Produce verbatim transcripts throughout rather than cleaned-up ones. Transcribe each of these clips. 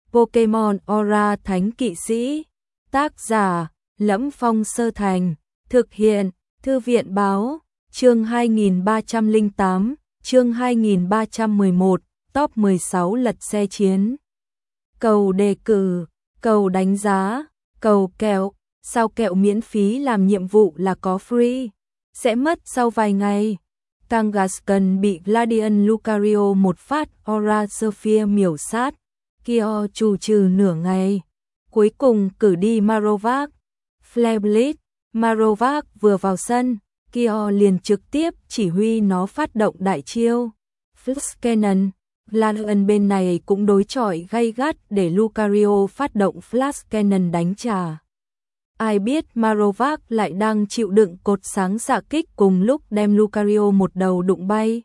Pokemon Aura Thánh Kỵ Sĩ. Tác giả: Lẫm Phong Sơ Thành. Thực hiện: Thư viện báo. Chương hai nghìn ba trăm lẻ tám, chương hai nghìn ba trăm mười một, top mười sáu lật xe chiến. Cầu đề cử, cầu đánh giá, cầu kẹo, sao kẹo miễn phí làm nhiệm vụ là có free, sẽ mất sau vài ngày. Kangaskhan bị Gladion Lucario một phát Aura Sphere miểu sát, Kyo trù trừ nửa ngày. Cuối cùng cử đi Marowak. Flare Blitz, Marowak vừa vào sân, Kyo liền trực tiếp chỉ huy nó phát động đại chiêu. Flash Cannon, Gladion bên này cũng đối chọi gay gắt để Lucario phát động Flash Cannon đánh trả. Ai biết Marowak lại đang chịu đựng cột sáng xạ kích cùng lúc đem Lucario một đầu đụng bay.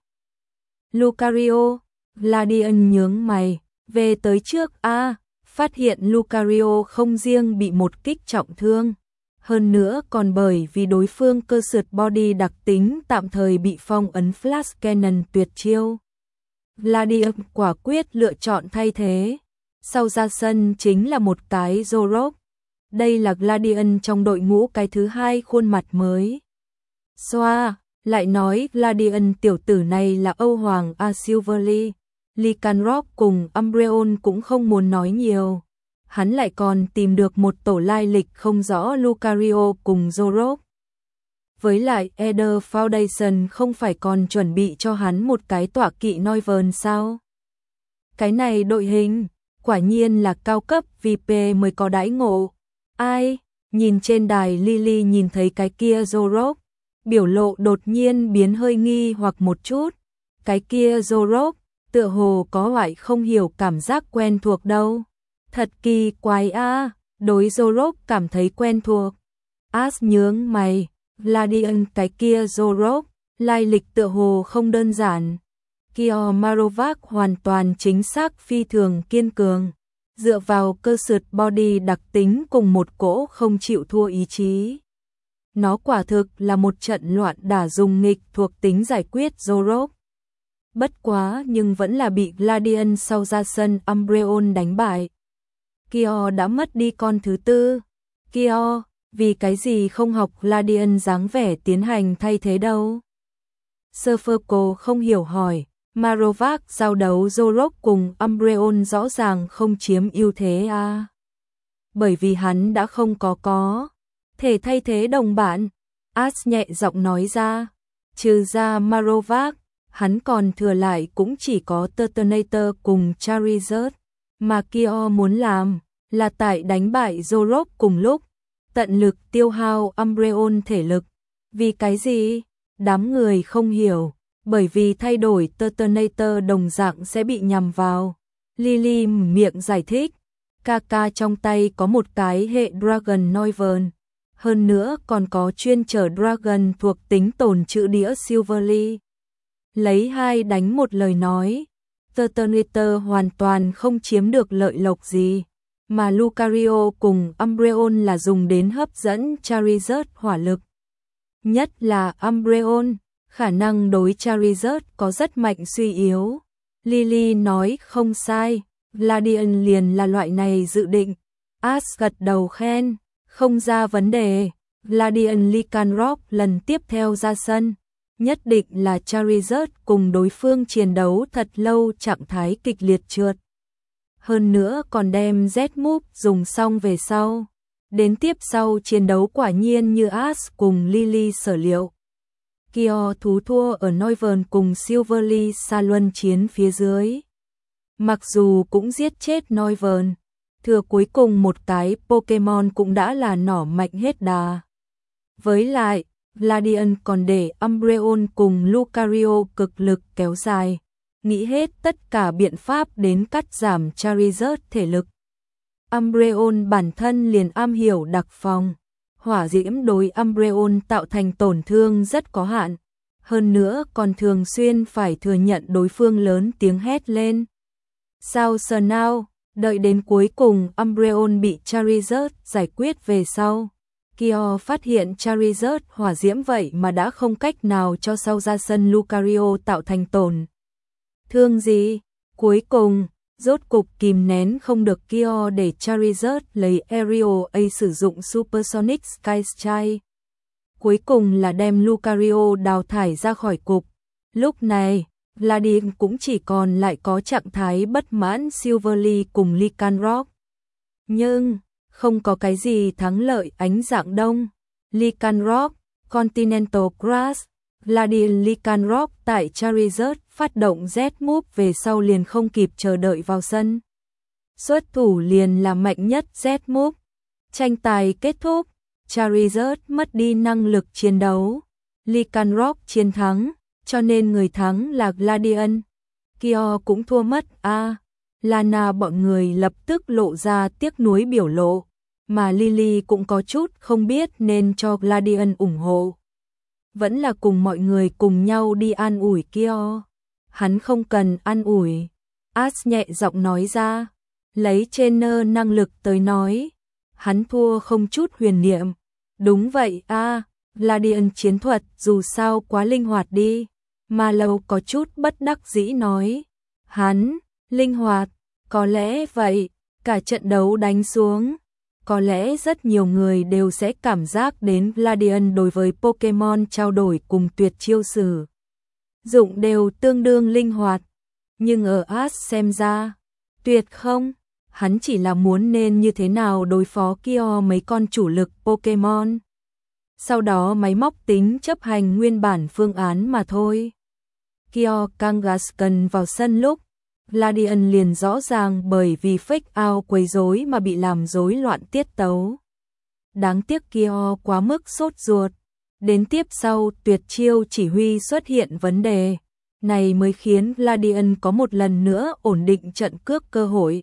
Lucario, Gladion nhướng mày, về tới trước a, phát hiện Lucario không riêng bị một kích trọng thương, hơn nữa còn bởi vì đối phương cơ sượt body đặc tính tạm thời bị phong ấn Flash Cannon tuyệt chiêu. Gladion quả quyết lựa chọn thay thế, sau ra sân chính là một cái Zoroark. Đây là Gladion trong đội ngũ cái thứ hai khuôn mặt mới. Xoa, lại nói Gladion tiểu tử này là Âu Hoàng A Silverly. Lycanroc cùng Umbreon cũng không muốn nói nhiều. Hắn lại còn tìm được một tổ lai lịch không rõ Lucario cùng Zoroark. Với lại Eder Foundation không phải còn chuẩn bị cho hắn một cái tọa kỵ Noivern sao? Cái này đội hình, quả nhiên là cao cấp vê pê mới có đãi ngộ. Ai? Nhìn trên đài Lily nhìn thấy cái kia Zoroark, biểu lộ đột nhiên biến hơi nghi hoặc một chút. Cái kia Zoroark, tựa hồ có loại không hiểu cảm giác quen thuộc đâu. Thật kỳ quái a, à, đối Zoroark cảm thấy quen thuộc. Ash nhướng mày, Gladion cái kia Zoroark, lai lịch tựa hồ không đơn giản. Kyo Marowak hoàn toàn chính xác phi thường kiên cường, dựa vào cơ sượt body đặc tính cùng một cỗ không chịu thua ý chí. Nó quả thực là một trận loạn đả dùng nghịch thuộc tính giải quyết Zoroark. Bất quá nhưng vẫn là bị Gladion sau ra sân Umbreon đánh bại. Kyo đã mất đi con thứ tư. Kyo, vì cái gì không học Gladion dáng vẻ tiến hành thay thế đâu? Surferco không hiểu hỏi. Marowak giao đấu Zoroark cùng Umbreon rõ ràng không chiếm ưu thế a. À? Bởi vì hắn đã không có có thể thay thế đồng bạn. Ash nhẹ giọng nói ra. Trừ ra Marowak, hắn còn thừa lại cũng chỉ có Turtonator cùng Charizard. Mà Kyo muốn làm là tại đánh bại Zoroark cùng lúc, tận lực tiêu hao Umbreon thể lực. Vì cái gì? Đám người không hiểu. Bởi vì thay đổi Turtonator đồng dạng sẽ bị nhằm vào. Lily miệng giải thích. Kaka trong tay có một cái hệ Dragon Noivern. Hơn nữa còn có chuyên chở Dragon thuộc tính tồn trữ đĩa Silverly. Lấy hai đánh một lời nói, Turtonator hoàn toàn không chiếm được lợi lộc gì, mà Lucario cùng Umbreon là dùng đến hấp dẫn Charizard hỏa lực. Nhất là Umbreon, khả năng đối Charizard có rất mạnh suy yếu. Lily nói không sai, Gladion liền là loại này dự định. Ash gật đầu khen, không ra vấn đề. Gladion Lycanroc lần tiếp theo ra sân, nhất định là Charizard cùng đối phương chiến đấu thật lâu trạng thái kịch liệt trượt. Hơn nữa còn đem Z-Move dùng xong về sau. Đến tiếp sau chiến đấu quả nhiên như Ash cùng Lily sở liệu. Kyo thú thua ở Noivern cùng Silverly xa luân chiến phía dưới. Mặc dù cũng giết chết Noivern, thừa cuối cùng một cái Pokemon cũng đã là nỏ mạnh hết đà. Với lại, Gladion còn để Umbreon cùng Lucario cực lực kéo dài, nghĩ hết tất cả biện pháp đến cắt giảm Charizard thể lực. Umbreon bản thân liền am hiểu đặc phòng. Hỏa diễm đối Umbreon tạo thành tổn thương rất có hạn, hơn nữa còn thường xuyên phải thừa nhận đối phương lớn tiếng hét lên. Sao sờ nào, đợi đến cuối cùng Umbreon bị Charizard giải quyết về sau. Kyo phát hiện Charizard hỏa diễm vậy mà đã không cách nào cho sau ra sân Lucario tạo thành tổn thương gì. Cuối cùng, Rốt cục kìm nén không được Kyo để Charizard lấy Aerial A sử dụng Supersonic Sky Strike. Cuối cùng là đem Lucario đào thải ra khỏi cục. Lúc này, Gladion cũng chỉ còn lại có trạng thái bất mãn Silverly cùng Lycanroc. Nhưng, không có cái gì thắng lợi ánh dạng đông. Lycanroc, Continental Crush, Gladion Lycanroc tại Charizard phát động Z-Move về sau liền không kịp chờ đợi vào sân. Xuất thủ liền là mạnh nhất Z-Move. Tranh tài kết thúc, Charizard mất đi năng lực chiến đấu. Lycanroc chiến thắng, cho nên người thắng là Gladion. Kyo cũng thua mất a. À, Lana bọn người lập tức lộ ra tiếc nuối biểu lộ, mà Lily cũng có chút không biết nên cho Gladion ủng hộ. Vẫn là cùng mọi người cùng nhau đi an ủi Kyo. Hắn không cần an ủi. Ash nhẹ giọng nói ra, lấy trainer năng lực tới nói. Hắn thua không chút huyền niệm. Đúng vậy a, à, Gladion chiến thuật dù sao quá linh hoạt đi. Mà Lâu có chút bất đắc dĩ nói. Hắn, linh hoạt, có lẽ vậy, cả trận đấu đánh xuống. Có lẽ rất nhiều người đều sẽ cảm giác đến Gladion đối với Pokemon trao đổi cùng tuyệt chiêu sử dụng đều tương đương linh hoạt. Nhưng ở Ash xem ra, tuyệt không, hắn chỉ là muốn nên như thế nào đối phó Kyo mấy con chủ lực Pokemon. Sau đó máy móc tính chấp hành nguyên bản phương án mà thôi. Kyo Kangaskhan vào sân lúc, Gladion liền rõ ràng bởi vì fake out quấy rối mà bị làm rối loạn tiết tấu. Đáng tiếc Kyo quá mức sốt ruột. Đến tiếp sau tuyệt chiêu chỉ huy xuất hiện vấn đề. Này mới khiến Gladion có một lần nữa ổn định trận cước cơ hội.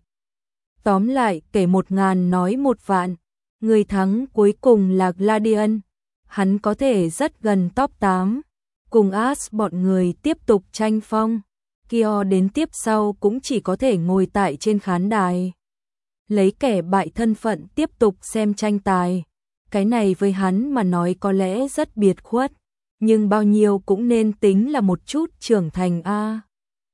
Tóm lại kể một ngàn nói một vạn. Người thắng cuối cùng là Gladion. Hắn có thể rất gần top tám. Cùng Ash bọn người tiếp tục tranh phong. Kyo đến tiếp sau cũng chỉ có thể ngồi tại trên khán đài. Lấy kẻ bại thân phận tiếp tục xem tranh tài. Cái này với hắn mà nói có lẽ rất biệt khuất. Nhưng bao nhiêu cũng nên tính là một chút trưởng thành a. À.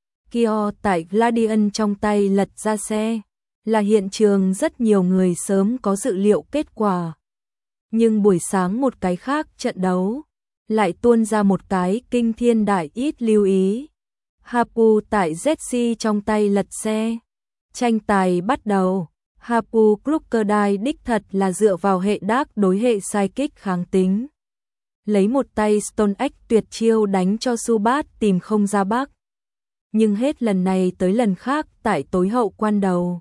Kyo tại Gladion trong tay lật ra xe. Là hiện trường rất nhiều người sớm có dự liệu kết quả. Nhưng buổi sáng một cái khác trận đấu. Lại tuôn ra một cái kinh thiên đại ít lưu ý. Hapu tại Jessie trong tay lật xe. Tranh tài bắt đầu. Hapu Crocodile đích thật là dựa vào hệ Dark đối hệ Psychic kháng tính. Lấy một tay Stone X tuyệt chiêu đánh cho Subat tìm không ra bắc. Nhưng hết lần này tới lần khác tại tối hậu quan đầu.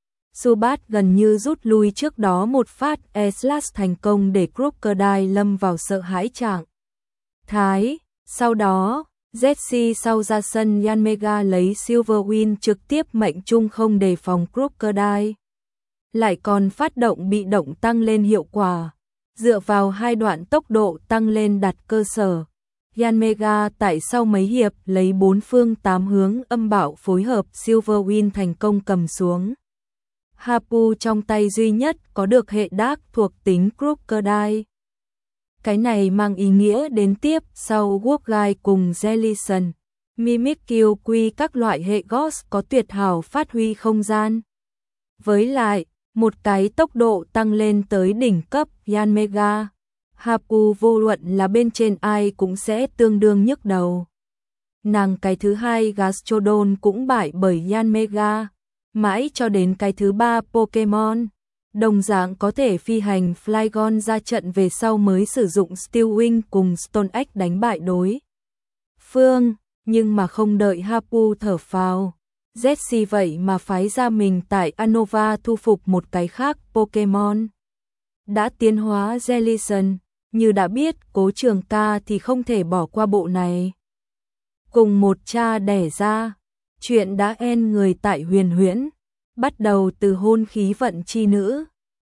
Subat gần như rút lui trước đó một phát E-Slash thành công để Crocodile lâm vào sợ hãi trạng thái. Sau đó, Jessie sau ra sân Yanmega lấy Silver Win trực tiếp mệnh trung không đề phòng Crocodile. Lại còn phát động bị động tăng lên hiệu quả. Dựa vào hai đoạn tốc độ tăng lên đặt cơ sở. Yanmega tại sau mấy hiệp lấy bốn phương tám hướng âm bạo phối hợp Silver Win thành công cầm xuống. Hapu trong tay duy nhất có được hệ Dark thuộc tính Crocodile. Cái này mang ý nghĩa đến tiếp sau Workguy cùng Jellicent, Mimikyu Quy các loại hệ Ghost có tuyệt hảo phát huy không gian. Với lại, một cái tốc độ tăng lên tới đỉnh cấp Yanmega, Hapu vô luận là bên trên ai cũng sẽ tương đương nhức đầu. Nàng cái thứ hai Gastrodon cũng bại bởi Yanmega, mãi cho đến cái thứ ba Pokemon. Đồng dạng có thể phi hành Flygon ra trận về sau mới sử dụng Steel Wing cùng Stone X đánh bại đối phương, nhưng mà không đợi Hapu thở phào. Jessie vậy mà phái ra mình tại Anova thu phục một cái khác Pokemon. Đã tiến hóa Jellicent, như đã biết Cố Trường Ca thì không thể bỏ qua bộ này. Cùng một cha đẻ ra, chuyện đã end người tại Huyền Huyễn, bắt đầu từ hôn khí vận chi nữ.